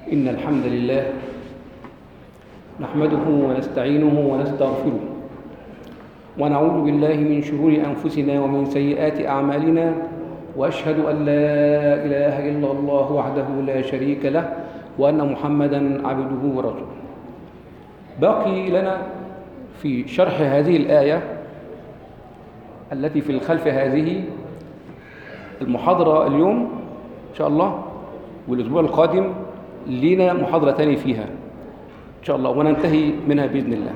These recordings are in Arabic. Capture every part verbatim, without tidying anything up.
إن الحمد لله نحمده ونستعينه ونستغفره ونعوذ بالله من شرور أنفسنا ومن سيئات أعمالنا، وأشهد أن لا إله إلا الله وحده لا شريك له وأن محمدًا عبده ورسوله. باقي لنا في شرح هذه الآية التي في الخلف هذه المحاضرة اليوم إن شاء الله، والأسبوع القادم لنا محاضرة ثانية فيها إن شاء الله، وننتهي منها بإذن الله.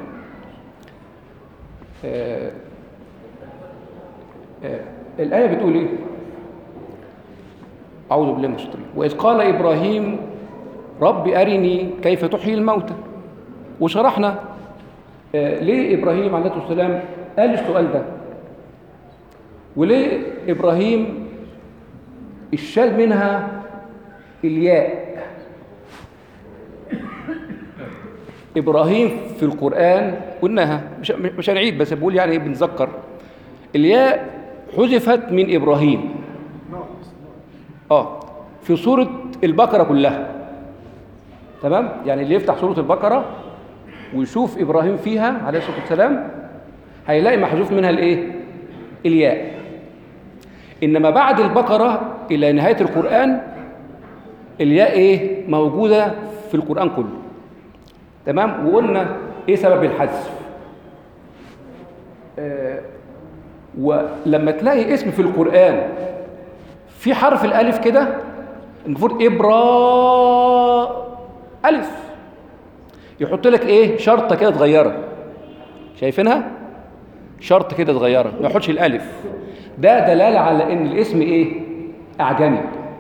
آه آه الآية بتقول إيه؟ أعوذ بالله من الشيطان الرجيم. وإذ قال إبراهيم رب أرني كيف تحيي الموتى. وشرحنا آه ليه إبراهيم عليه الصلاة والسلام قال السؤال ده، وليه إبراهيم الشال منها الياء. إبراهيم في القرآن قلناها، مش مش هنعيد، بس بقول يعني بنذكر. الياء حذفت من إبراهيم اه في سورة البقرة كلها، تمام؟ يعني اللي يفتح سورة البقرة ويشوف إبراهيم فيها عليه الصلاة والسلام هيلاقي محذوف منها الإيه؟ الياء. إنما بعد البقرة إلى نهاية القرآن الياء إيه؟ موجودة في القرآن كله، تمام؟ وقلنا إيه سبب الحذف. آه ولما تلاقي اسم في القرآن في حرف الألف كده، المفروض إبرا ألف، يحط لك إيه؟ شرطة كده صغيرة، شايفينها؟ شرط كده صغيرة، ما يحطش الألف. ده دلالة على إن الاسم إيه؟ أعجمي.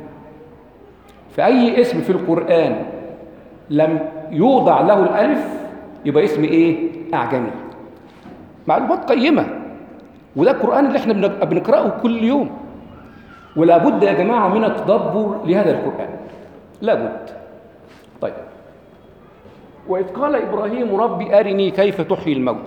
فأي اسم في القرآن لم يوضع له الألف يبقى اسم إيه؟ أعجمي. معلومات قيمة، وده القرآن اللي احنا بنقرأه كل يوم، ولا بد يا جماعة من التدبر لهذا القرآن، لا بد. طيب، وإذ قال إبراهيم ربي أرني كيف تحيي الموتى.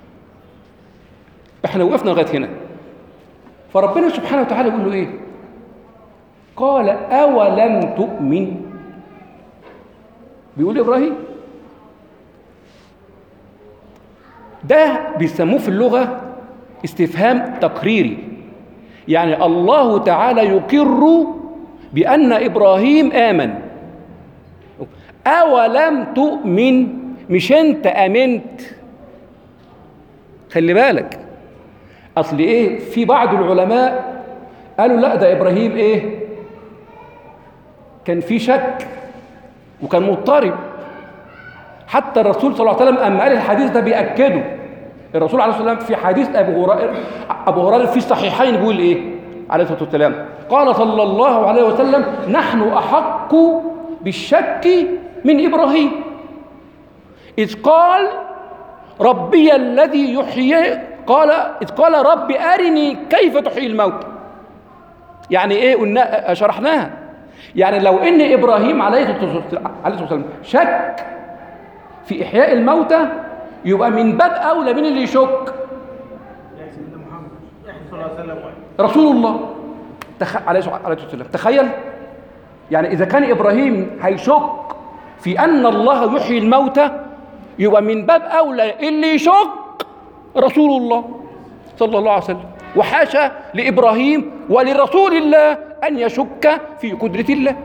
احنا وقفنا لغاية هنا، فربنا سبحانه وتعالى يقول له إيه؟ قال أولم تؤمن. بيقول إبراهيم، ده بيسموه في اللغة استفهام تقريري، يعني الله تعالى يقر بأن إبراهيم آمن. أولم تؤمن، مش أنت آمنت. خلي بالك، أصل إيه؟ في بعض العلماء قالوا لا، ده إبراهيم إيه؟ كان في شك وكان مضطرب، حتى الرسول صلى الله عليه وسلم أما قال الحديث ده بيأكده. الرسول عليه الصلاة والسلام في حديث أبو هريرة أبو هريرة في الصحيحين بيقول إيه؟ عليه الصلاة والسلام قال صلى الله عليه وسلم نحن أحق بالشك من إبراهيم إذ قال ربي الذي يحيي، قال إذ قال ربي أرني كيف تحيي الموتى. يعني إيه؟ قلنا شرحناها. يعني لو إن إبراهيم عليه الصلاة والسلام شك في إحياء الموتى يبقى من باب أولى من اللي يشك رسول الله تخ... عليه الصلاة والسلام. تخيل، يعني إذا كان إبراهيم هيشك في أن الله يحيي الموتى يبقى من باب أولى اللي يشك رسول الله صلى الله عليه وسلم. وحاشا لإبراهيم ولرسول الله أن يشك في قدرة الله.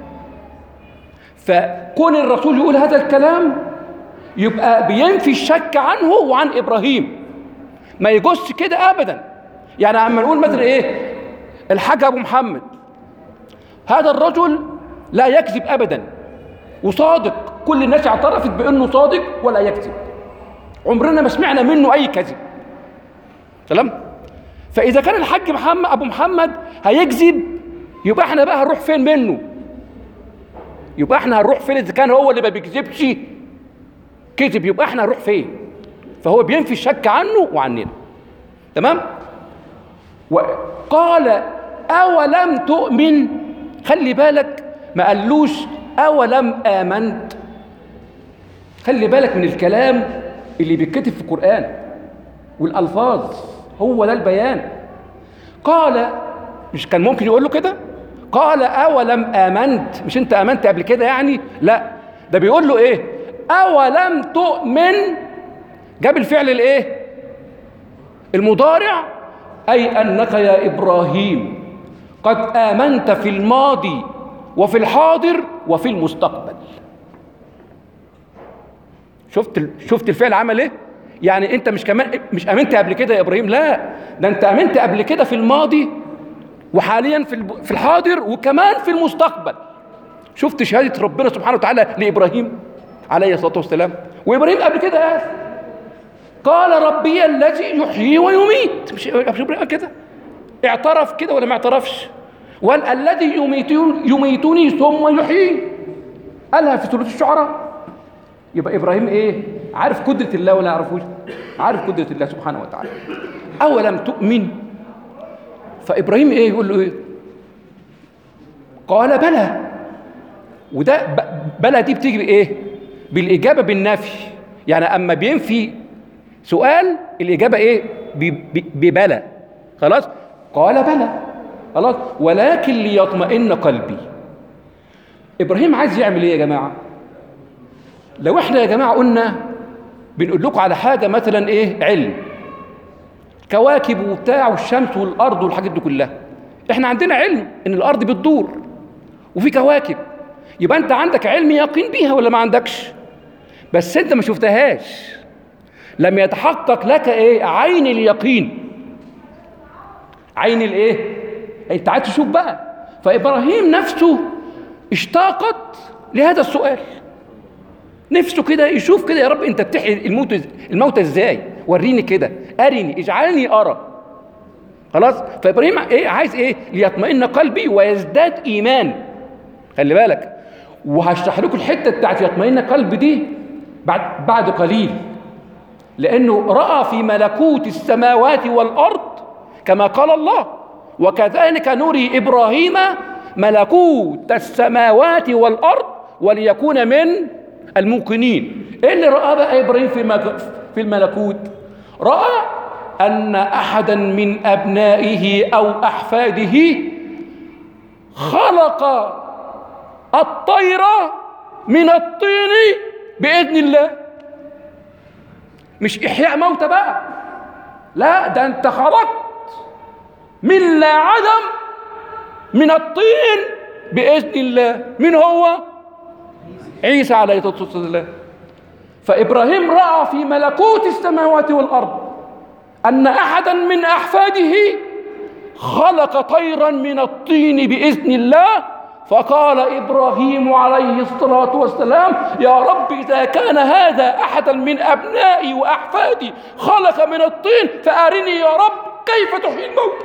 فكون الرسول يقول هذا الكلام يبقى بينفي الشك عنه وعن إبراهيم، ما يجوزش كده أبدا. يعني عم نقول مثلا إيه؟ الحاج أبو محمد، هذا الرجل لا يكذب أبدا وصادق، كل الناس اعترفت بأنه صادق ولا يكذب، عمرنا ما سمعنا منه أي كذب. سلام. فإذا كان الحاج محمد أبو محمد هيكذب يبقى احنا بقى هنروح فين منه؟ يبقى احنا هنروح فين إذا كان هو اللي ما بيكذبش كذب؟ يبقى احنا هنروح فين؟ فهو بينفي الشك عنه وعننا، تمام؟ وقال أولم تؤمن، خلي بالك ما قالوش أولم آمنت. خلي بالك من الكلام اللي بيتكتب في القرآن والألفاظ، هو ده البيان. قال، مش كان ممكن يقول له كده؟ قال أولم آمنت، مش أنت آمنت قبل كده يعني؟ لا، ده بيقول له ايه؟ اولم تؤمن، جاب الفعل الايه؟ المضارع، اي انك يا ابراهيم قد امنت في الماضي وفي الحاضر وفي المستقبل. شفت شفت الفعل عمل ايه؟ يعني انت مش كمان مش امنت قبل كده يا ابراهيم، لا ده انت امنت قبل كده في الماضي وحاليا في في الحاضر وكمان في المستقبل. شفت شهاده ربنا سبحانه وتعالى لابراهيم عليه الصلاه والسلام. وابراهيم قبل كده قال قال ربي الذي يحيي ويميت، مش ابراهيم كده اعترف كده ولا ما اعترفش؟ وقال الذي يميتني ثم يحيي، قالها في سوره الشعراء. يبقى ابراهيم ايه؟ عارف قدره الله ولا يعرفوش؟ عارف قدره الله سبحانه وتعالى. اولم تؤمن، فابراهيم ايه يقول له ايه؟ قال بلى. وده بلى دي بتيجي بايه؟ بالاجابه بالنفي. يعني اما بينفي سؤال الاجابه ايه؟ ببلى. خلاص؟ قال بلى، خلاص، ولكن ليطمئن قلبي. ابراهيم عايز يعمل ايه يا جماعه؟ لو احنا يا جماعه قلنا بنقول لكم على حاجه مثلا ايه؟ علم كواكب وبتاع والشمس والارض والحاجات دي كلها، احنا عندنا علم ان الارض بتدور وفي كواكب، يبقى انت عندك علم يقين بيها ولا ما عندكش؟ بس انت ما شفتهاش، لم يتحقق لك ايه؟ عين اليقين. عين الايه؟ انت عايز تشوف بقى. فابراهيم نفسه اشتاقت لهذا السؤال، نفسه كده يشوف كده، يا رب انت بتحيي الموت الموتى ازاي؟ وريني كده، ارني، اجعلني ارى. خلاص؟ فابراهيم ايه عايز ايه؟ ليطمئن قلبي ويزداد ايمان. خلي بالك، وهشرح لكم الحته بتاعت يطمئن قلبي دي بعد بعد قليل، لانه راى في ملكوت السماوات والارض كما قال الله وكذلك نري ابراهيم ملكوت السماوات والارض وليكون من الموقنين. ايه اللي رأى بقى ابراهيم في في الملكوت؟ رأى ان احدا من ابنائه او احفاده خلق الطير من الطين باذن الله. مش احياء موتى بقى، لا ده انت خلقت من لا عدم من الطين باذن الله. من هو؟ عيسى عليه الصلاه والسلام. فابراهيم راى في ملكوت السماوات والارض ان احدا من احفاده خلق طيرا من الطين باذن الله، فقال ابراهيم عليه الصلاه والسلام يا رب اذا كان هذا احدا من ابنائي واحفادي خلق من الطين فارني يا رب كيف تحيي الموت.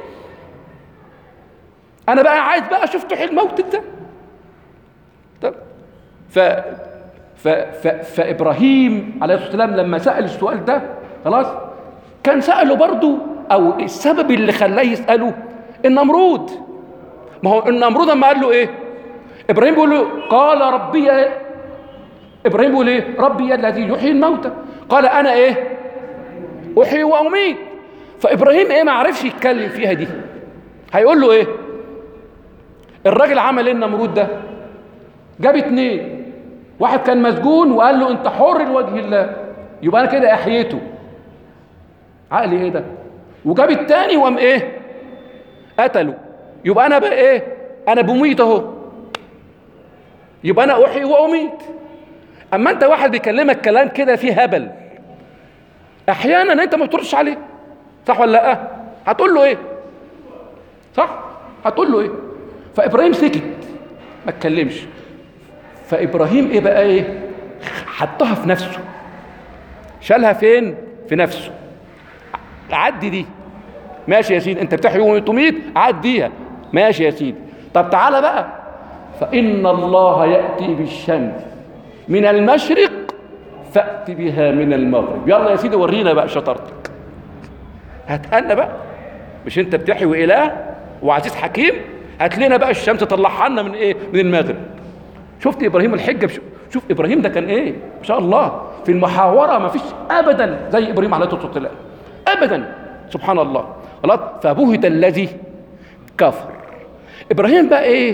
انا بقى عايز بقى اشوف تحيي الموت ده. طب ف... ف... ف... فابراهيم عليه الصلاه والسلام لما سال السؤال ده، خلاص، كان ساله برضه، او السبب اللي خلاه يساله النمرود. ما هو النمرود لما قال له ايه؟ ابراهيم بيقول له قال ربي، ابراهيم بيقول ايه؟ ربي الذي يحيي الموتى، قال انا ايه؟ احيي واميت. فابراهيم ايه؟ ما عرفش يتكلم فيها دي. هيقول له ايه؟ الراجل عمل ايه النمرود ده؟ جاب اتنين، واحد كان مسجون وقال له انت حر لوجه الله، يبقى انا كده احييته. عقلي ايه ده؟ وجاب التاني وقام ايه؟ قتله، يبقى انا بقى ايه؟ انا بميت اهو، يبقى انا احيي واميت. اما انت واحد بيكلمك كلام كده فيه هبل، احيانا انت ما بتردش عليه، صح ولا لا؟ هتقول له ايه؟ صح؟ هتقول له ايه؟ فابراهيم سكت ما اتكلمش. فابراهيم ايه بقى ايه؟ حطها في نفسه، شالها فين؟ في نفسه. عدي دي، ماشي يا سيدي، انت بتحيي وتميت، عديها، ماشي يا سيدي. طب تعالى بقى، فإن الله يأتي بالشمس من المشرق فأت بها من المغرب. يلا يا سيدي ورينا بقى شطارتك، هاتنا بقى، مش انت بتحيي إله وعزيز حكيم؟ هات لنا بقى الشمس تطلعها لنا من ايه؟ من المغرب. شفت ابراهيم الحجه؟ شوف ابراهيم ده كان ايه ما شاء الله في المحاوره، ما فيش ابدا زي ابراهيم عليه الصلاه والسلام ابدا، سبحان الله. خلاص، فبهت الذي كفر. ابراهيم بقى ايه؟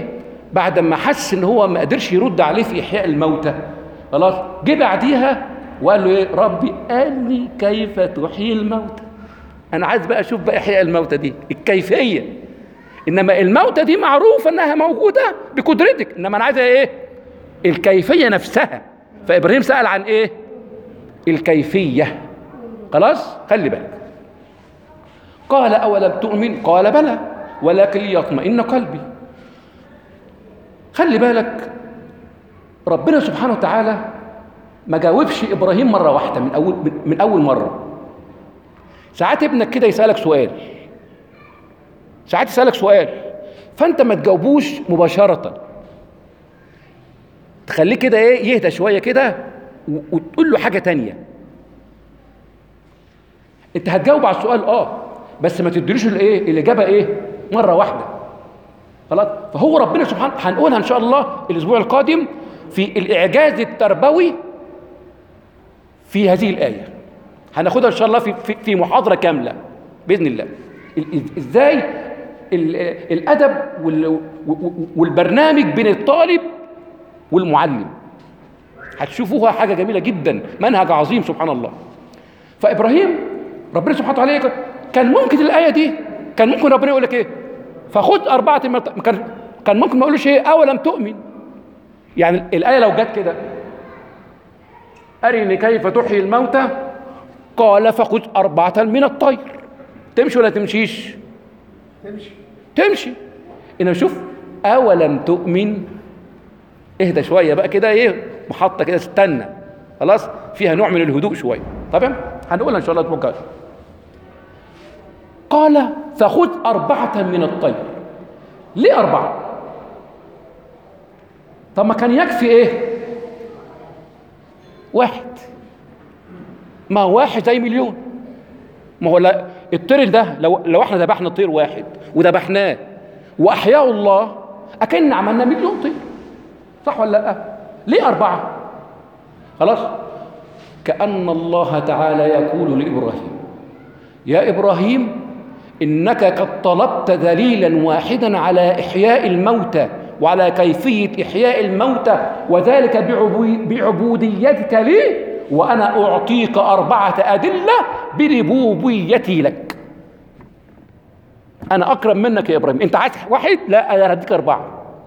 بعد ما حس ان هو ما قدرش يرد عليه في احياء الموتى، خلاص جه بعديها وقال له ايه؟ ربي قال كيف تحيي الموتى. انا عايز بقى اشوف بقى احياء الموتى دي الكيفيه، انما الموتى دي معروف انها موجوده بقدرتك، انما انا عايزها ايه؟ الكيفيه نفسها. فابراهيم سال عن ايه؟ الكيفيه. خلاص خلي بالك. قال اولم تؤمن؟ قال بلى ولكن ليطمئن قلبي. خلي بالك ربنا سبحانه وتعالى ما جاوبش ابراهيم مره واحده من اول من اول مره. ساعات ابنك كده يسالك سؤال، ساعات يسالك سؤال فانت ما تجاوبوش مباشره، تخليه كده ايه؟ يهدى شويه كده وتقول له حاجه تانية. انت هتجاوب على السؤال اه، بس ما تديلوش الايه؟ الاجابه ايه؟ مره واحده. خلاص. فهو ربنا سبحانه هنقولها ان شاء الله الاسبوع القادم في الاعجاز التربوي في هذه الايه، هناخدها ان شاء الله في في, في محاضره كامله باذن الله. ازاي الادب والبرنامج بين الطالب والمعلم، هتشوفوها حاجه جميله جدا، منهج عظيم سبحان الله. فابراهيم ربنا سبحانه وتعالى كان ممكن الايه دي كان ممكن ربنا يقول لك ايه؟ فخذ اربعه من كان كان ممكن ما يقولش ايه؟ اولم تؤمن. يعني الايه لو جت كده ارني كيف تحيي الموتى قال فخذ اربعه من الطير، تمشي ولا تمشيش؟ تمشي تمشي. انما شوف اولم تؤمن، اهدى شويه بقى كده، ايه محطه كده، استنى خلاص، فيها نوع من الهدوء شويه. طبعا هنقولها ان شاء الله الاسبوع الجاي. قال فخذ اربعه من الطير. ليه اربعه؟ طب ما كان يكفي ايه؟ واحد. ما هو واحد زي مليون. ما هو لا الطير ده لو لو احنا ذبحنا طير واحد وذبحناه واحياه الله اكن عملنا مليون طير، صح ولا لا؟ ليه اربعه؟ خلاص. كأن الله تعالى يقول لابراهيم يا ابراهيم انك قد طلبت دليلا واحدا على احياء الموتى وعلى كيفيه احياء الموتى وذلك بعبوديتك لي، وانا اعطيك اربعه ادله بربوبيتي لك. انا اكرم منك يا ابراهيم. انت عايز واحد؟ لا انا هديك اربعه.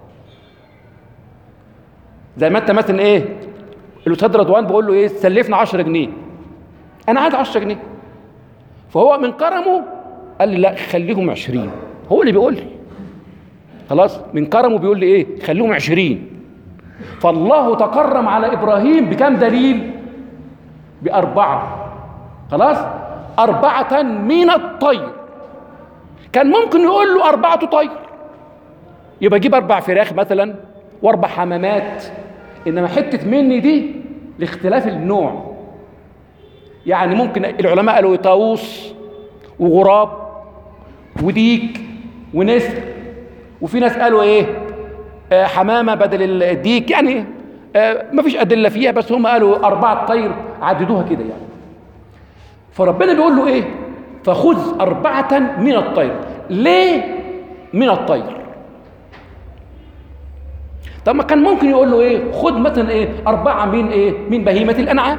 زي ما انت مثلا ايه الاستاذ رضوان بقول له ايه؟ سلفنا عشرة جنيه، انا عايز عشرة جنيه، فهو من كرمه قال لي لا خليهم عشرين. هو اللي بيقول لي خلاص، من كرمه بيقول لي ايه؟ خليهم عشرين. فالله تكرم على ابراهيم بكم دليل؟ باربعه. خلاص. اربعه من الطير. كان ممكن يقول له اربعه طير، يبقى جيب اربع فراخ مثلا واربع حمامات، انما حته مني دي لاختلاف النوع. يعني ممكن العلماء قالوا طاووس وغراب وديك ونسر، وفي ناس قالوا ايه؟ آه حمامه بدل الديك. يعني آه ما فيش ادله فيها، بس هم قالوا اربعه طير، عددوها كده يعني. فربنا بيقول له ايه؟ فخذ اربعه من الطير. ليه من الطير؟ طب ما كان ممكن يقول له ايه؟ خذ مثلا ايه؟ اربعه من ايه؟ من بهيمه الانعام،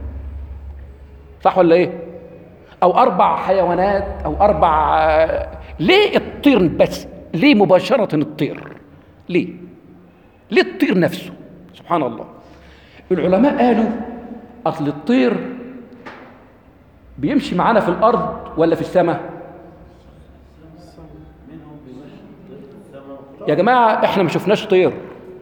صح ولا ايه؟ او اربع حيوانات او اربع. آه ليه الطير بس؟ ليه مباشره الطير؟ ليه؟ ليه الطير نفسه؟ سبحان الله. العلماء قالوا اصل الطير بيمشي معانا في الارض ولا في السماء؟ يا جماعه احنا ما شفناش طير،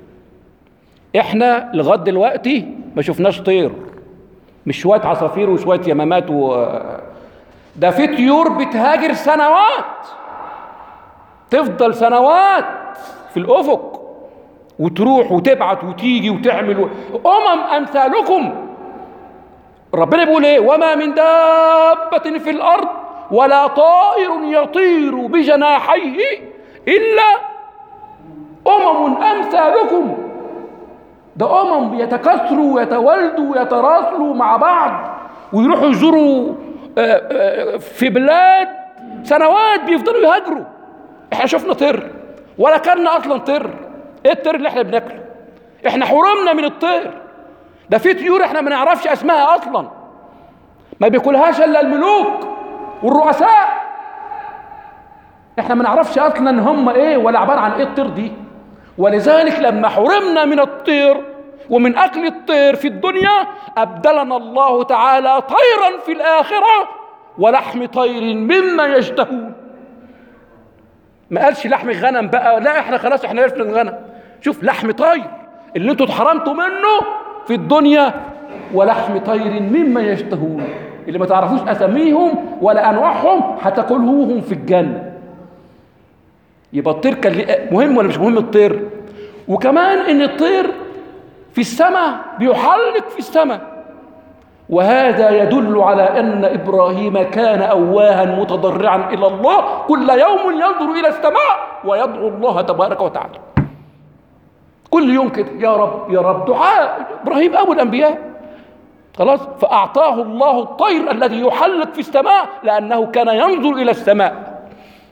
احنا لغايه دلوقتي ما شفناش طير، مش شويه عصافير وشويه يمامات و... ده في طيور بتهاجر سنوات، تفضل سنوات في الافق وتروح وتبعت وتيجي وتعمل و... امم امثالكم. ربنا بيقول ايه؟ وما من دابة في الارض ولا طائر يطير بجناحيه الا امم امثالكم. ده امم يتكاثروا ويتوالدوا ويتراسلوا مع بعض ويروحوا يزوروا في بلاد سنوات، بيفضلوا يهاجروا. احنا شفنا طير ولا كان اصلا طير؟ ايه الطير اللي احنا بناكله؟ احنا حرمنا من الطير. ده في طيور احنا ما نعرفش اسمها اصلا، ما بياكلهاش الا الملوك والرؤساء. احنا ما نعرفش اصلا هم ايه ولا عباره عن ايه الطير دي. ولذلك لما حرمنا من الطير ومن اكل الطير في الدنيا، ابدلنا الله تعالى طيرا في الاخره ولحم طير مما يشتهون. ما قالش لحم غنم بقى، لا احنا خلاص احنا عرفنا الغنم. شوف، لحم طير اللي انتوا اتحرمتوا منه في الدنيا، ولحم طير مما يشتهون، اللي ما تعرفوش اساميهم ولا انواعهم هتاكلوهم في الجنه. يبقى الطير كان مهم ولا مش مهم الطير؟ وكمان ان الطير في السماء بيحلق في السماء، وهذا يدل على ان ابراهيم كان اواها متضرعا الى الله، كل يوم ينظر الى السماء ويدعو الله تبارك وتعالى. كل يوم كده، يا رب يا رب، دعاء ابراهيم ابو الانبياء. خلاص، فاعطاه الله الطير الذي يحلق في السماء لانه كان ينظر الى السماء.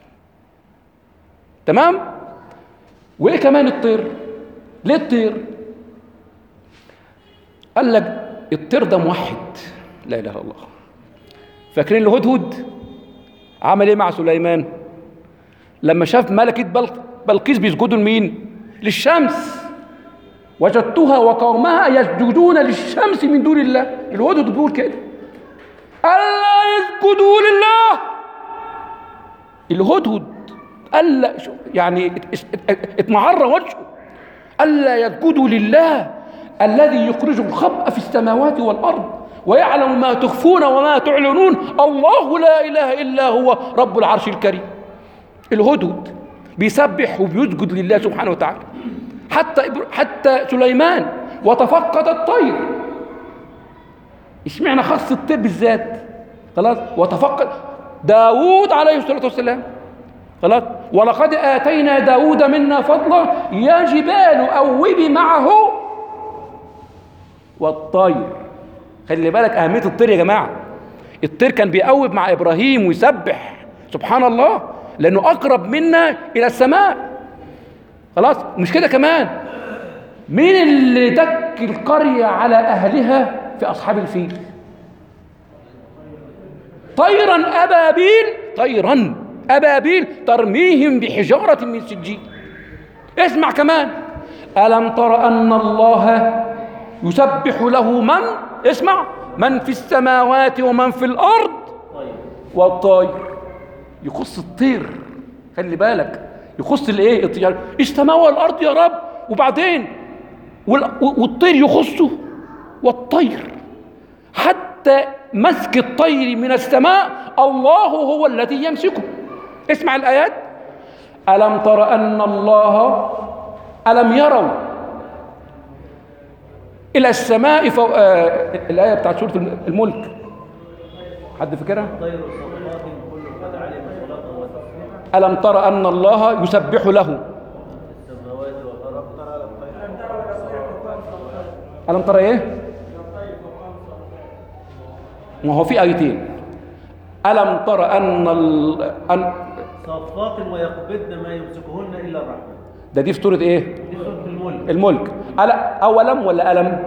تمام. وايه كمان الطير؟ ليه الطير؟ قال لك الطير ده موحد، لا اله الا الله. فاكرين الهدهد عمل ايه مع سليمان لما شاف ملكة بلقيس بيسجدوا لمين؟ للشمس. وجدتها وقومها يسجدون للشمس من دون الله. الهدهد بيقول كده، الا يسجدوا لله. الهدهد الا يعني اتمعر وجهه، الا يسجدوا لله الذي يخرج الخبأ في السماوات والارض ويعلم ما تخفون وما تعلنون، الله لا اله الا هو رب العرش الكريم. الهدهد بيسبح وبيسجد لله سبحانه وتعالى. حتى حتى سليمان وتفقد الطير. اشمعنى خص الطير بالذات؟ خلاص، وتفقد داود عليه الصلاه والسلام. خلاص، ولقد اتينا داود منا فضلا يا جبال اوبي معه والطير. خلي بالك اهميه الطير يا جماعه. الطير كان بيقوب مع ابراهيم ويسبح سبحان الله، لانه اقرب منا الى السماء. خلاص، مش كده كمان، مين اللي دك القريه على اهلها في اصحاب الفيل؟ طيرا ابابيل، طيرا ابابيل ترميهم بحجاره من سجيل. اسمع كمان، الم تر ان الله يسبح له من، اسمع، من في السماوات ومن في الارض والطير. يخص الطير، خلي بالك، يخص الايه؟ الطير. السماء والارض يا رب، وبعدين والطير يخصه، والطير حتى مسك الطير من السماء الله هو الذي يمسكه. اسمع الآيات، ألم تر أن الله، ألم يروا إلى السماء فوق. آه الآية بتاعت سورة الملك، حد فكرها؟ ألم تر أن الله يسبح له. ألم ترى إيه؟ ما هو في آيتين. ألم ترى أن ال... أن صافات ويقبضن ما يمسكهن إلا الرحمن. ده دي في سورة إيه؟ دي سورة الملك. الملك. ألا أولم ولا ألم؟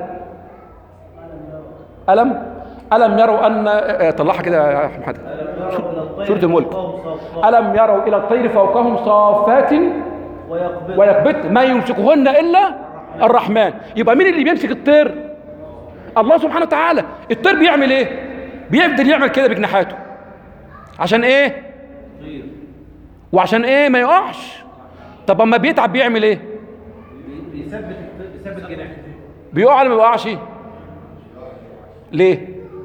ألم ألم يروا أن، طلعها كده يا محمد، سورة الملك. ألم يروا إلى الطير فوقهم صافات ويقبضن ما يمسكهن إلا الرحمن. يبقى مين اللي بيمسك الطير؟ الله سبحانه وتعالى. الطير بيعمل ايه؟ بيفضل يعمل كده بجناحاته عشان ايه؟ وعشان ايه؟ ما يقعش. طب اما بيتعب بيعمل ايه؟ بيثبت بيثبت جناحه. بيقع ولا ما بيقعش؟ ليه؟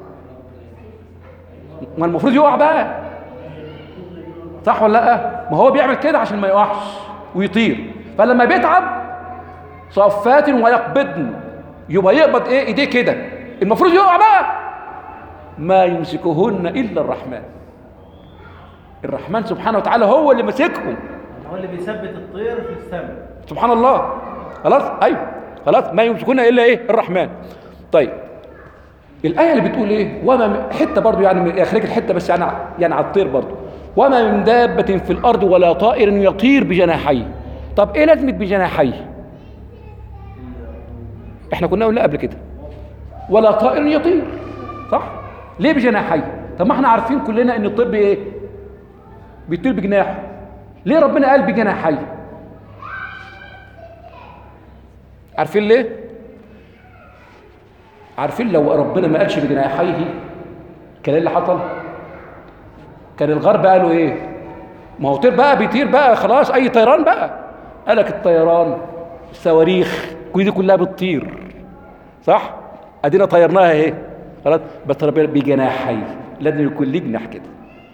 ما المفروض يقع بقى، صح ولا لا؟ ما هو بيعمل كده عشان ما يقعش ويطير. فلما بيتعب صفات ويقبضن، يبقى يقبض ايه؟ ايديه كده. المفروض يقع بقى. ما يمسكهن الا الرحمن. الرحمن سبحانه وتعالى هو اللي ماسكهم، هو اللي بيثبت الطير في السماء سبحان الله. خلاص، ايوه، خلاص، ما يمسكهن الا ايه؟ الرحمن. طيب الايه اللي بتقول ايه؟ وما حته برضو يعني اخرج الحته بس يعني يعني على الطير برضو، وما من دابه في الارض ولا طائر يطير بجناحيه. طب ايه لازمه بجناحيه؟ احنا كنا قلنا قبل كده ولا طائر يطير، صح؟ ليه بجناحيه؟ طب ما احنا عارفين كلنا ان الطير بايه؟ بيطير بجناحه. ليه ربنا قال بجناحيه؟ عارفين ليه؟ عارفين لو ربنا ما قالش بجناحيه كان ايه اللي حصل؟ كان الغرب قالوا ايه؟ ما هو طير بقى بيطير بقى خلاص، اي طيران بقى. قالك الطيران، الصواريخ، كل دي كلها بتطير، صح؟ ادينا طيرناها اهي خلاص. بس ربنا بجناحيه، لازم يكون ليه جناح كده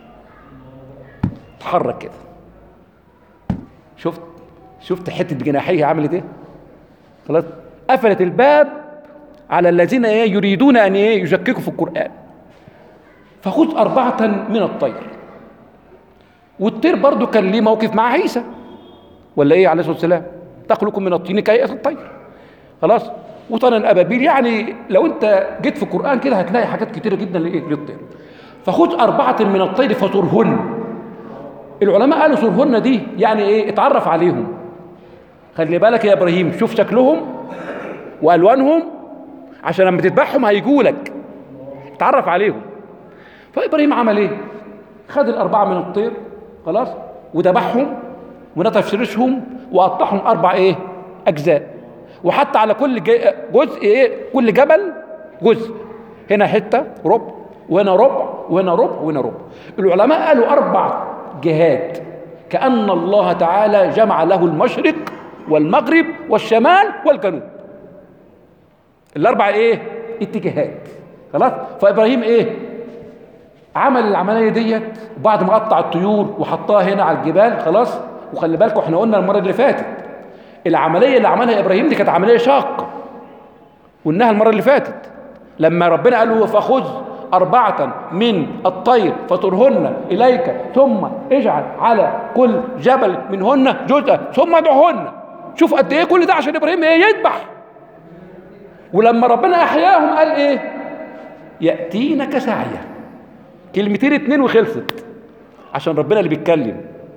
تحرك كده. شفت شفت حته جناحيه عملت ايه؟ خلاص قفلت الباب على الذين ايه يريدون ان ايه يشككوا في القران. فخذ اربعه من الطير. والطير برضو كان ليه موقف مع عيسى ولا ايه عليه الصلاه والسلام؟ تخلق من الطين كيئة الطير، خلاص. وطن الابابيل، يعني لو انت جيت في القران كده هتلاقي حاجات كتيره جدا لايه للطير. فخذ اربعه من الطير فصرهن. العلماء قالوا صرهن دي يعني ايه؟ اتعرف عليهم. خلي بالك يا ابراهيم، شوف شكلهم والوانهم عشان لما تذبحهم هيجوا لك، اتعرف عليهم. فابراهيم عمل ايه؟ خد الاربعه من الطير خلاص وذبحهم ونطف ريشهم وقطعهم اربع ايه اجزاء، وحتى على كل جزء ايه كل جبل جزء، هنا حته ربع وهنا ربع وهنا ربع وهنا ربع. العلماء قالوا اربع جهات، كأن الله تعالى جمع له المشرق والمغرب والشمال والجنوب، الاربع ايه اتجاهات، خلاص. فابراهيم ايه عمل العمليه ديت بعد ما قطع الطيور وحطها هنا على الجبال، خلاص. وخلي بالكم احنا قلنا المره اللي فاتت العمليه اللي عملها ابراهيم دي كانت عمليه شاقه، قلناها المره اللي فاتت لما ربنا قال له فخذ أربعة من الطير فطرهن إليك ثم اجعل على كل جبل منهن جزءا ثم ادعهن. شوف قد ايه كل ده عشان ابراهيم ايه يذبح. ولما ربنا احياهم قال ايه؟ يأتينك سعيا. كلمتين اتنين وخلصت، عشان ربنا اللي بيتكلم.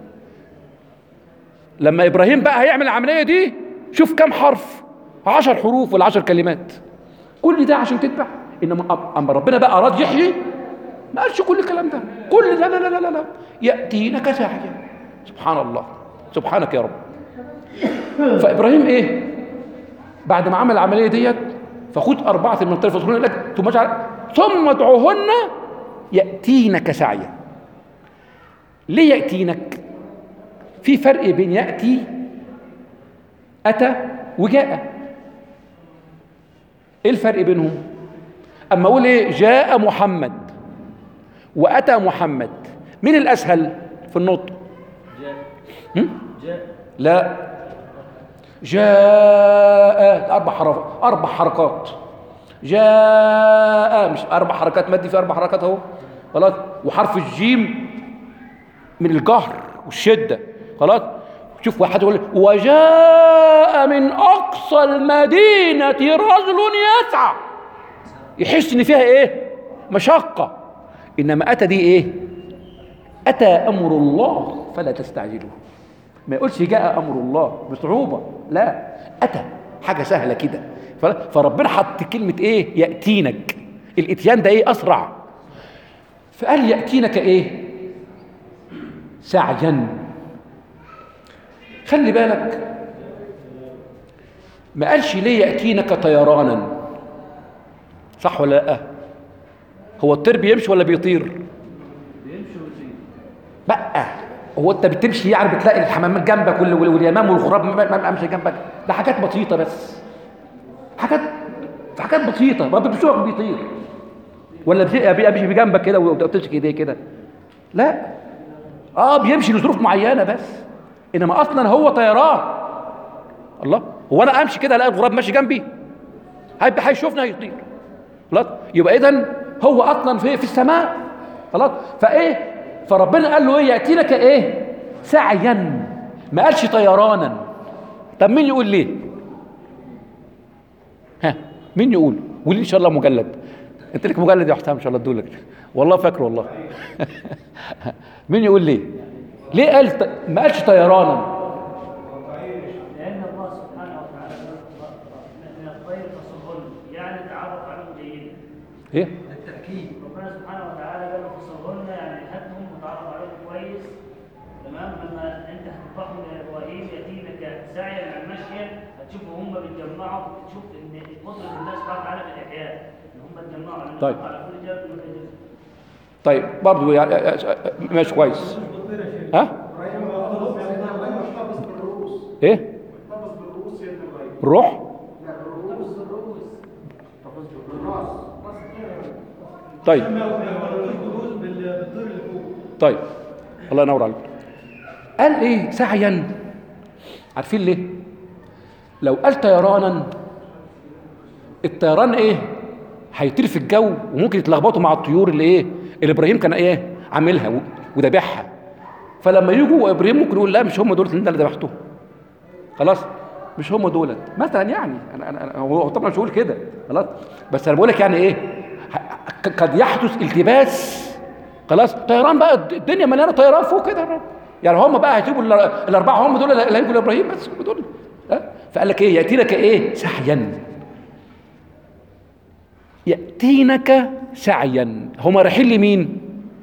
لما ابراهيم بقى هيعمل العمليه دي شوف كم حرف، عشر حروف ولا عشر كلمات، كل ده عشان تذبح. انما اما ربنا بقى اراد يحيي ما قالش كل الكلام ده، كل لا لا لا لا لا ياتينك سعيا. سبحان الله، سبحانك يا رب. فابراهيم ايه بعد ما عمل العمليه ديت فخذ اربعه من الطير فصرهن لك ثم اجعل ثم ادعوهن ياتينك سعيا. ليه ياتينك؟ في فرق بين ياتي اتى وجاء. ايه الفرق بينهم؟ اما اقول ايه جاء محمد واتى محمد، مين الاسهل في النطق؟ جاء. جاء لا، جاء اربع حرف اربع حركات. جاء مش اربع حركات مادي، في اربع حركات اهو خلاص. وحرف الجيم من الجهر والشده، خلاص. شوف واحد يقول وجاء من اقصى المدينه رجل يسعى، يحس ان فيها ايه مشقه. انما اتى دي ايه؟ اتى امر الله فلا تستعجلوه. ما يقولش جاء امر الله بصعوبه، لا، اتى حاجه سهله كده. فربنا حط كلمه ايه؟ ياتينك. الاتيان ده ايه؟ اسرع. فقال ياتينك ايه؟ سعيا. خلي بالك ما قالش ليه ياتينك طيرانا، صح ولا لا؟ هو الطير بيمشي ولا بيطير؟ بيمشي ويطير بقى. هو انت بتمشي يعني بتلاقي الحمامات جنبك واليمام والغراب ما امشي جنبك؟ ده حاجات بسيطه بس، حاجات حاجات بسيطه. ما بتشوفك بيطير ولا بيمشي بجنبك كده وتمسك ايديه كده؟ لا، اه بيمشي لظروف معينه بس، انما اصلا هو طيران. الله، هو انا امشي كده الاقي الغراب ماشي جنبي؟ هيبقى هيشوفني هيطير. خلاص، يبقى اذا هو اصلا في في السماء. خلاص، فايه؟ فربنا قال له ايه؟ ياتينك ايه؟ سعيا، ما قالش طيرانا. طب مين يقول ليه؟ ها مين يقول؟ قول ان شاء الله مجلد. انت لك مجلد يا حسام ان شاء الله ادولك، والله فاكر والله. مين يقول ليه؟ ليه قال ط... ما قالش طيرانا؟ لأن الله سبحانه وتعالى من الطير ايه التأكيد. ربنا سبحانه وتعالى قال له فصلهن، يعني هاتهم وتعرف عليهم كويس. تمام. لما انت هتذبحهم لابراهيم يتيمك سعيا عن مشيا، هتشوفوا هم بيتجمعوا، تشوف ان قدره الله سبحانه وتعالى في الاحياء ان هم اتجمعوا على طيب. على كل جبل مكان. طيب برضه يعني ماشي كويس. ها ايه الروح؟ طيب طيب الله ينور عليك. قال ايه سعيا؟ عارفين ليه؟ لو قال طيرانا، الطيران ايه هيطير في الجو وممكن يتلخبطوا مع الطيور اللي ايه اللي ابراهيم كان ايه عاملها وذبحها. فلما يجوا ابراهيم ممكن يقول لا مش هم دول اللي انت اللي ذبحتهم، خلاص مش هم دولت مثلا. يعني انا انا هو طبعا مش هقول كده خلاص، بس انا بقول لك يعني ايه قد يحدث التباس. خلاص طيران بقى، الدنيا مليانه طيران فوق كده، يعني هم بقى هيجيبوا الاربعه هم دول اللي هيجوا لابراهيم بس هم دول. فقال لك ايه ياتينك ايه سعيا، ياتينك سعيا. هم رايحين لمين؟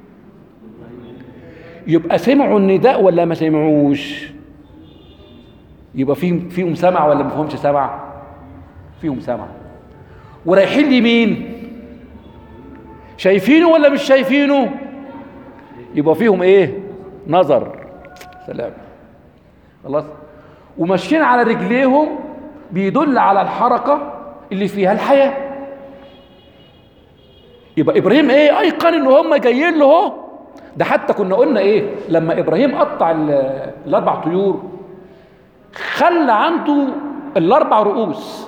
يبقى سمعوا النداء ولا ما سمعوش؟ يبقى فيهم فيهم سمع ولا ما فيهمش سمع؟ فيهم سمع. ورايحين لمين؟ شايفينه ولا مش شايفينه؟ يبقى فيهم ايه؟ نظر. سلام. خلاص. وماشيين على رجليهم بيدل على الحركة اللي فيها الحياة. يبقى ابراهيم ايه ايقن ان هم جايين له اهو. ده حتى كنا قلنا ايه لما ابراهيم قطع الاربع طيور خلى عنده الاربع رؤوس،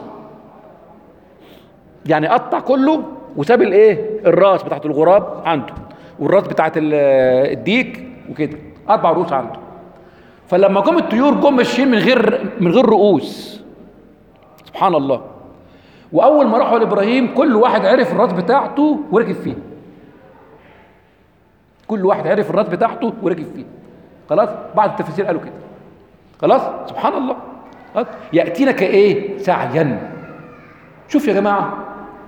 يعني قطع كله وساب الايه الراس بتاعت الغراب عنده والراس بتاعت الديك وكده، اربع رؤوس عنده. فلما جم الطيور جم ماشيين من غير من غير رؤوس، سبحان الله. واول ما راحوا لابراهيم كل واحد عرف الراس بتاعته وركب فيه، كل واحد عرف الراس بتاعته وركب فيه. خلاص بعض التفاسير قالوا كده. خلاص سبحان الله. ياتينك ايه سعيا. شوف يا جماعه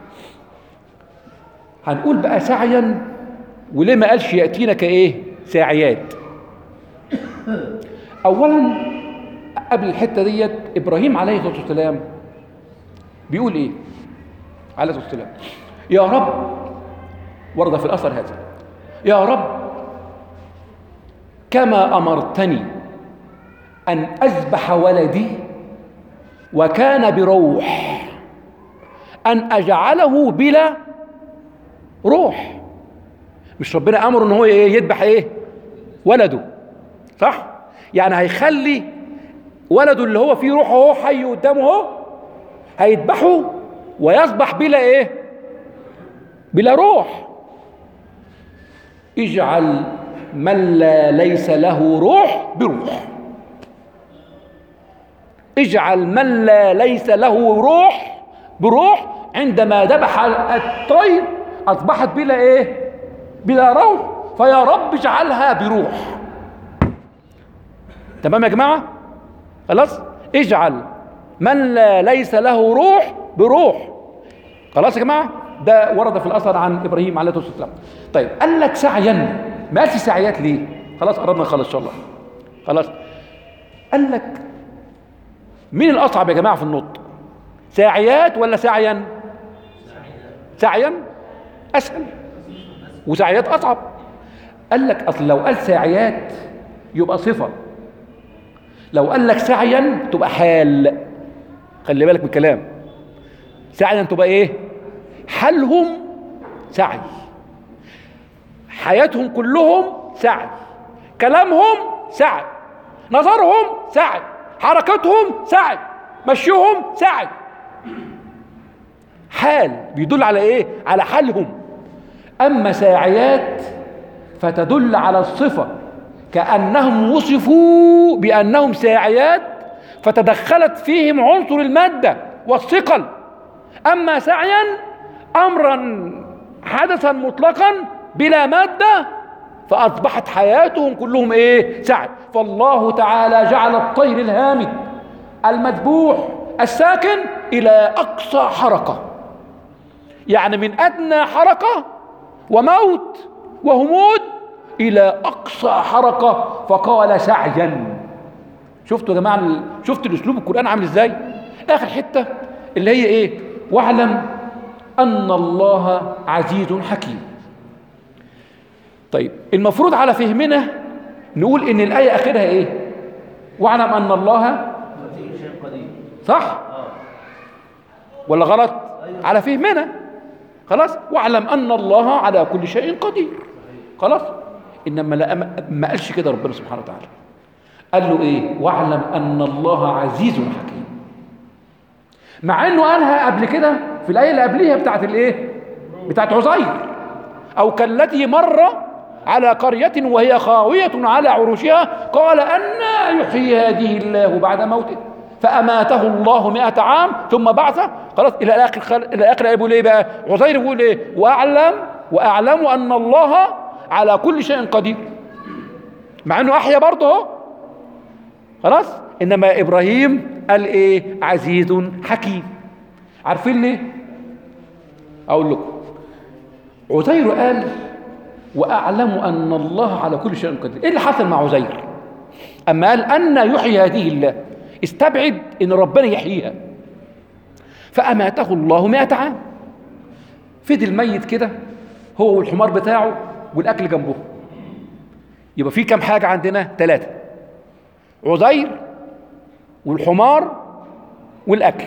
هنقول بقى سعيا، وليه ما قالش ياتينك ايه ساعيات؟ اولا قبل الحته ديت ابراهيم عليه الصلاه والسلام بيقول ايه عليه الصلاه والسلام؟ يا رب، ورد في الاثر هذا، يا رب كما امرتني ان اذبح ولدي وكان بروح ان اجعله بلا روح. مش ربنا امر ان هو يذبح ايه ولده، صح؟ يعني هيخلي ولده اللي هو فيه روحه اهو حي قدامه اهو هيذبحه ويصبح بلا ايه بلا روح. اجعل من لا ليس له روح بروح، اجعل من لا ليس له روح بروح. عندما ذبح الطير اصبحت بلا ايه بلا روح، فيا رب اجعلها بروح. تمام يا جماعه؟ خلاص. اجعل من لا ليس له روح بروح. خلاص يا جماعه؟ ده ورد في الاثر عن ابراهيم عليه الصلاه والسلام. طيب قال لك سعيا، ما قالش سعيات ليه؟ خلاص قربنا نخلص ان شاء الله. خلاص. قال لك مين الاصعب يا جماعه في النطق؟ ساعيات ولا سعيا؟ سعيا اسهل وسعيات اصعب. قال لك اصل لو قال ساعيات يبقى صفه، لو قال لك سعيا تبقى حال. خلي بالك من الكلام. سعيا تبقى ايه؟ حالهم سعي، حياتهم كلهم سعي، كلامهم سعي، نظرهم سعي، حركتهم سعي، مشيهم سعي. حال بيدل على ايه؟ على حالهم. اما ساعيات فتدل على الصفه، كأنهم وصفوا بأنهم ساعيات فتدخلت فيهم عنصر المادة والثقل. أما سعيا أمرا حدثا مطلقا بلا مادة فأصبحت حياتهم كلهم إيه؟ سعي. فالله تعالى جعل الطير الهامد المذبوح الساكن إلى أقصى حركة، يعني من أدنى حركة وموت وهمود إلى أقصى حركة فقال سعيا. شفتوا يا جماعة، شفتوا الأسلوب القرآن عامل إزاي؟ آخر حتة اللي هي إيه؟ واعلم أن الله عزيز حكيم. طيب المفروض على فهمنا نقول إن الآية آخرها إيه؟ واعلم أن الله كل شيء قدير. صح؟ اه ولا غلط؟ أيوة. على فهمنا خلاص. واعلم أن الله على كل شيء قدير خلاص. إنما لا ما قالش كده ربنا سبحانه وتعالى، قال له إيه؟ واعلم أن الله عزيز حكيم، مع إنه قالها قبل كده في الآية اللي قبليها بتاعت الإيه؟ بتاعت عزير، أو كالتي مر على قرية وهي خاوية على عروشها قال أنى يحيي هذه الله بعد موته فأماته الله مئة عام ثم بعثه. خلاص إلى آخر إلى آخر يقول إيه بقى؟ عزير يقول إيه؟ وأعلم وأعلم أن الله على كل شيء قدير، مع إنه أحيا برضه أهو خلاص. إنما إبراهيم قال إيه؟ عزيز حكيم. عارفين ليه؟ أقول لكم. عزير قال وأعلم أن الله على كل شيء قدير. إيه اللي حصل مع عزير؟ أما قال أن يحيي هذه الله، استبعد إن ربنا يحييها، فأماته الله مئة عام، فضل ميت كده هو والحمار بتاعه والأكل جنبه. يبقى في كم حاجة عندنا؟ ثلاثة: عزير والحمار والأكل.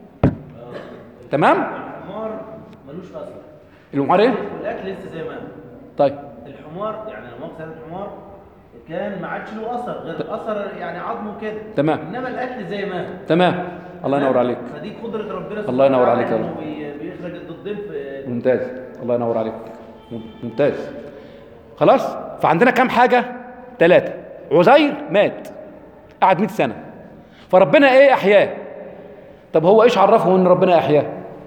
تمام؟ الحمار ملوش اثر، الحمار إيه؟ والاكل لسه زي ما هو. طيب الحمار يعني لما مؤاخذة الحمار كان ما عادش له اثر غير اثر يعني عظمه كده، تمام انما الاكل زي ما هو. تمام. الله ينور عليك. فدي قدرة ربنا سبحانه الله ينور وتعالى عليك يا إنه رب. بي- بيخرج الضدين في ممتاز. الله ينور عليك. ممتاز. خلاص. فعندنا كم حاجة؟ ثلاثة. عزير مات قعد مئة سنة فربنا ايه؟ احياه. طب هو ايش عرفه ان ربنا احياه؟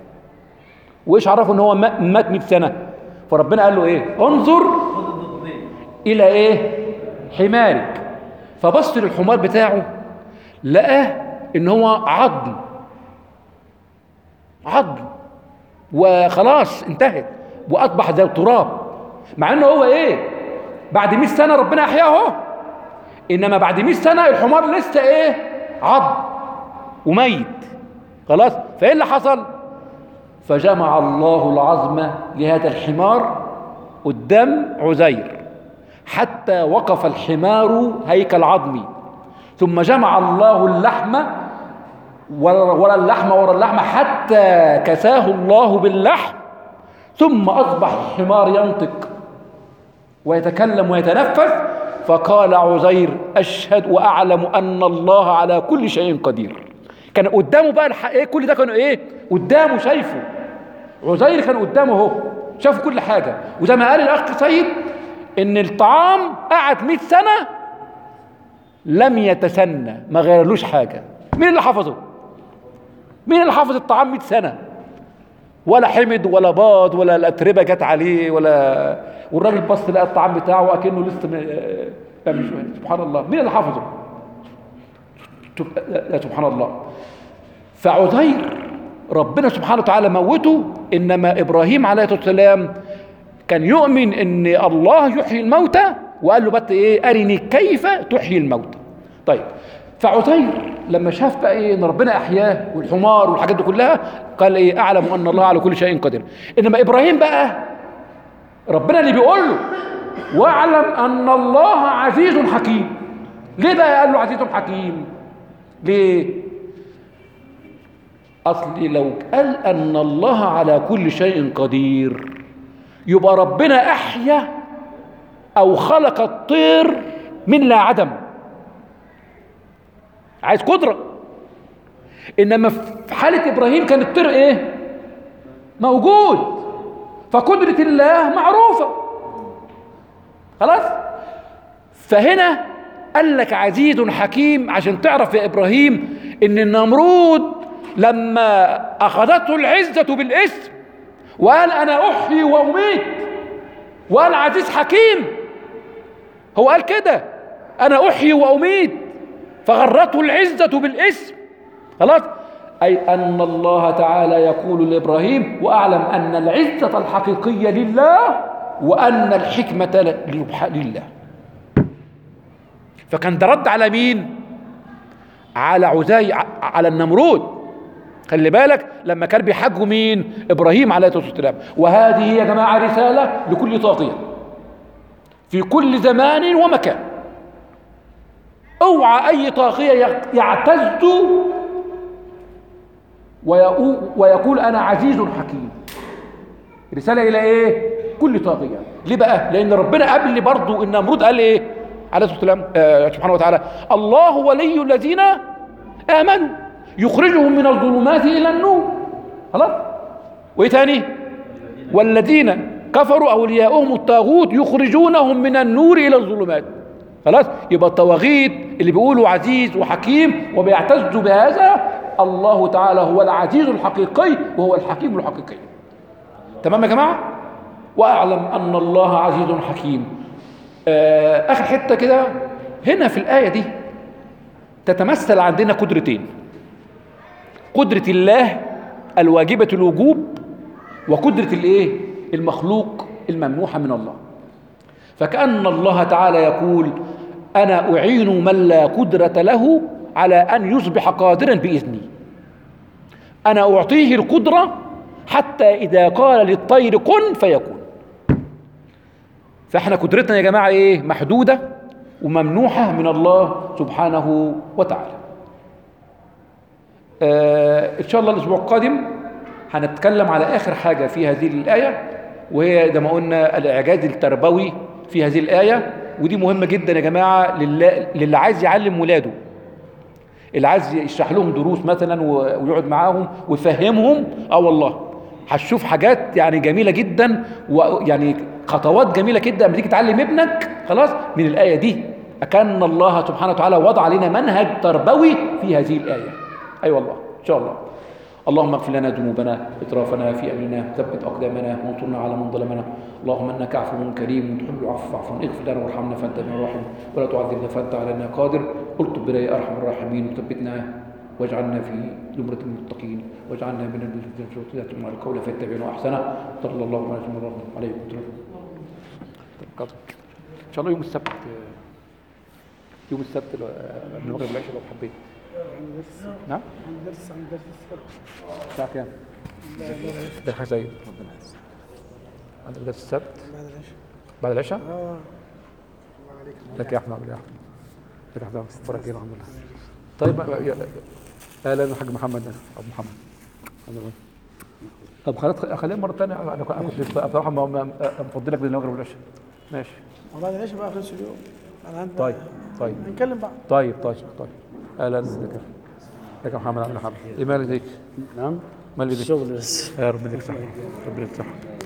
وايش عرفه ان هو مات مئة سنة؟ فربنا قال له ايه؟ انظر خد الضدين. الى ايه؟ حمارك. فبص للحمار بتاعه لقاه ان هو عظم عظم وخلاص انتهت واصبح زي التراب، مع انه هو ايه؟ بعد مئة سنة ربنا احياه اهو، انما بعد مئة سنة الحمار لسه ايه؟ عظم وميت خلاص. فايه اللي حصل؟ فجمع الله العظم لهذا الحمار قدام عزير حتى وقف الحمار هيكل عظمي، ثم جمع الله اللحم ولا اللحم ولا اللحم حتى كساه الله باللحم، ثم أصبح الحمار ينطق ويتكلم ويتنفس. فقال عزير أشهد وأعلم أن الله على كل شيء قدير. كان قدامه بقى الح... إيه كل ده كان إيه؟ قدامه شايفه. عزير كان قدامه هو شاف كل حاجة. وزي ما قال الأخ سيد إن الطعام قعد مئة سنة لم يتسنى، ما غيرلوش حاجة. مين اللي حفظه؟ مين اللي حفظ الطعام مئة سنة؟ ولا حمد ولا باض ولا الأتربة جت عليه ولا، والراجل بص لقى الطعام بتاعه أكنه لسه مش سبحان الله. مين اللي حفظه؟ لا سبحان الله. فعزير ربنا سبحانه وتعالى موته، إنما إبراهيم عليه الصلاة والسلام كان يؤمن إن الله يحيي الموتى، وقال له بس إيه؟ أرني كيف تحيي الموتى. طيب فعزير لما شاف بقى إيه؟ إن ربنا أحياه والحمار والحاجات دي كلها قال إيه؟ أعلم أن الله على كل شيء قدير. إنما إبراهيم بقى ربنا اللي بيقول له واعلم أن الله عزيز حكيم. ليه بقى قال له عزيز حكيم؟ ليه؟ أصلي لو قال أن الله على كل شيء قدير يبقى ربنا أحيا أو خلق الطير من لا عدم، عايز قدرة. إنما في حالة إبراهيم كان الطير إيه؟ موجود، فقدرة الله معروفة خلاص. فهنا قال لك عزيز حكيم عشان تعرف يا إبراهيم إن النمرود لما أخذته العزة بالاسم وقال أنا أحيي وأميت وقال عزيز حكيم، هو قال كده أنا أحيي وأميت فغرته العزة بالاسم خلاص. أي أن الله تعالى يقول لإبراهيم: وأعلم أن العزة الحقيقية لله وأن الحكمة لله. فكان ده رد على مين؟ على عزي، على النمرود. خلي بالك لما كان بيحجوا مين؟ إبراهيم عليه الصلاة والسلام. وهذه يا جماعة رسالة لكل طاغية في كل زمان ومكان. اوعى أي طاغية يعتز ويقول أنا عزيز حكيم. رسالة إلى إيه؟ كل طاغية. ليه بقى؟ لأن ربنا قبل برضو النمرود قال إيه عليه الصلاة والسلام آه سبحانه وتعالى: الله ولي الذين آمنوا يخرجهم من الظلمات إلى النور. خلاص. وإيه تاني؟ والذين كفروا أولياؤهم الطاغوت يخرجونهم من النور إلى الظلمات. خلاص. يبقى الطواغيت اللي بيقولوا عزيز وحكيم وبيعتزوا بهذا، الله تعالى هو العزيز الحقيقي وهو الحكيم الحقيقي. تمام يا جماعة؟ وأعلم أن الله عزيز حكيم. آه آخر حتة كده هنا في الآية دي تتمثل عندنا قدرتين: قدرة الله الواجبة الوجوب، وقدرة الايه؟ المخلوق الممنوحة من الله. فكأن الله تعالى يقول: أنا أعين من لا قدرة له على أن يصبح قادرا بإذني. أنا أعطيه القدرة حتى إذا قال للطير كن فيكون. فإحنا قدرتنا يا جماعة إيه؟ محدودة وممنوحة من الله سبحانه وتعالى. آه إن شاء الله الأسبوع القادم هنتكلم على آخر حاجة في هذه الآية، وهي زي ما قلنا الإعجاز التربوي في هذه الآية. ودي مهمة جدا يا جماعة للي, للي عايز يعلم ولاده، اللي عايز يشرح لهم دروس مثلا ويقعد معاهم ويفهمهم. اه والله هتشوف حاجات يعني جميلة جدا، ويعني خطوات جميلة جدا لما تيجي تعلم ابنك خلاص من الآية دي. أكن الله سبحانه وتعالى وضع لنا منهج تربوي في هذه الآية. أي أيوة والله إن شاء الله. اللهم اغفر لنا ذنوبنا إسرافنا في أمرنا، ثبت أقدامنا وانصرنا على من ظلمنا. اللهم إنك عفو كريم تحب العفو فاعف عنا، اغفر لنا وارحمنا فأنت بنا الراحم، ولا تعذبنا فأنت علينا قادر. الطب بنا يا أرحم الراحمين، وثبتنا واجعلنا في زمرة المتقين، واجعلنا من الذين يستمعون القول فيتبعون أحسنه. صلى الله عليه وسلم عليكم ورحمة. إن شاء الله يوم السبت، يوم السبت من المغرب العشاء لو حبيت. نعم؟ درس عن درس السبت. الساعة كام؟ ده حاجة زي عندك درس السبت؟ بعد العشاء. بعد العشاء؟ اه الله عليك. لك يا أحمد، يا أحمد. لك يا أحمد، فرق الحمد لله. طيب أهلا يا حاج محمد، أبو محمد. الحمد لله. طب خلاص خلينا مرة ثانية. أنا كنت بصراحة مفضلك بين المغرب والعشاء. ماشي. وبعد العشاء بقى في نفس اليوم. أنا أنت طيب طيب. هنتكلم بقى. طيب طيب طيب. اهلا بك لك يا محمد عبد الحميد. ايه مال ايديك؟ نعم مال ايديك؟ الشغل بس. يا رب يديك صحة، ربنا يديك صحة.